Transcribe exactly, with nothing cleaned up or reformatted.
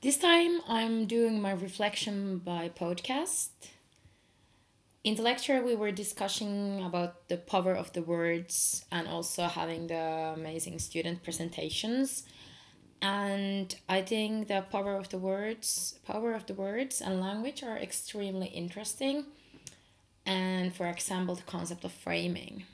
This time I'm doing my reflection by podcast. In the lecture, we were discussing about the power of the words and also having the amazing student presentations. And I think the power of the words, power of the words and language are extremely interesting. And for example, the concept of framing.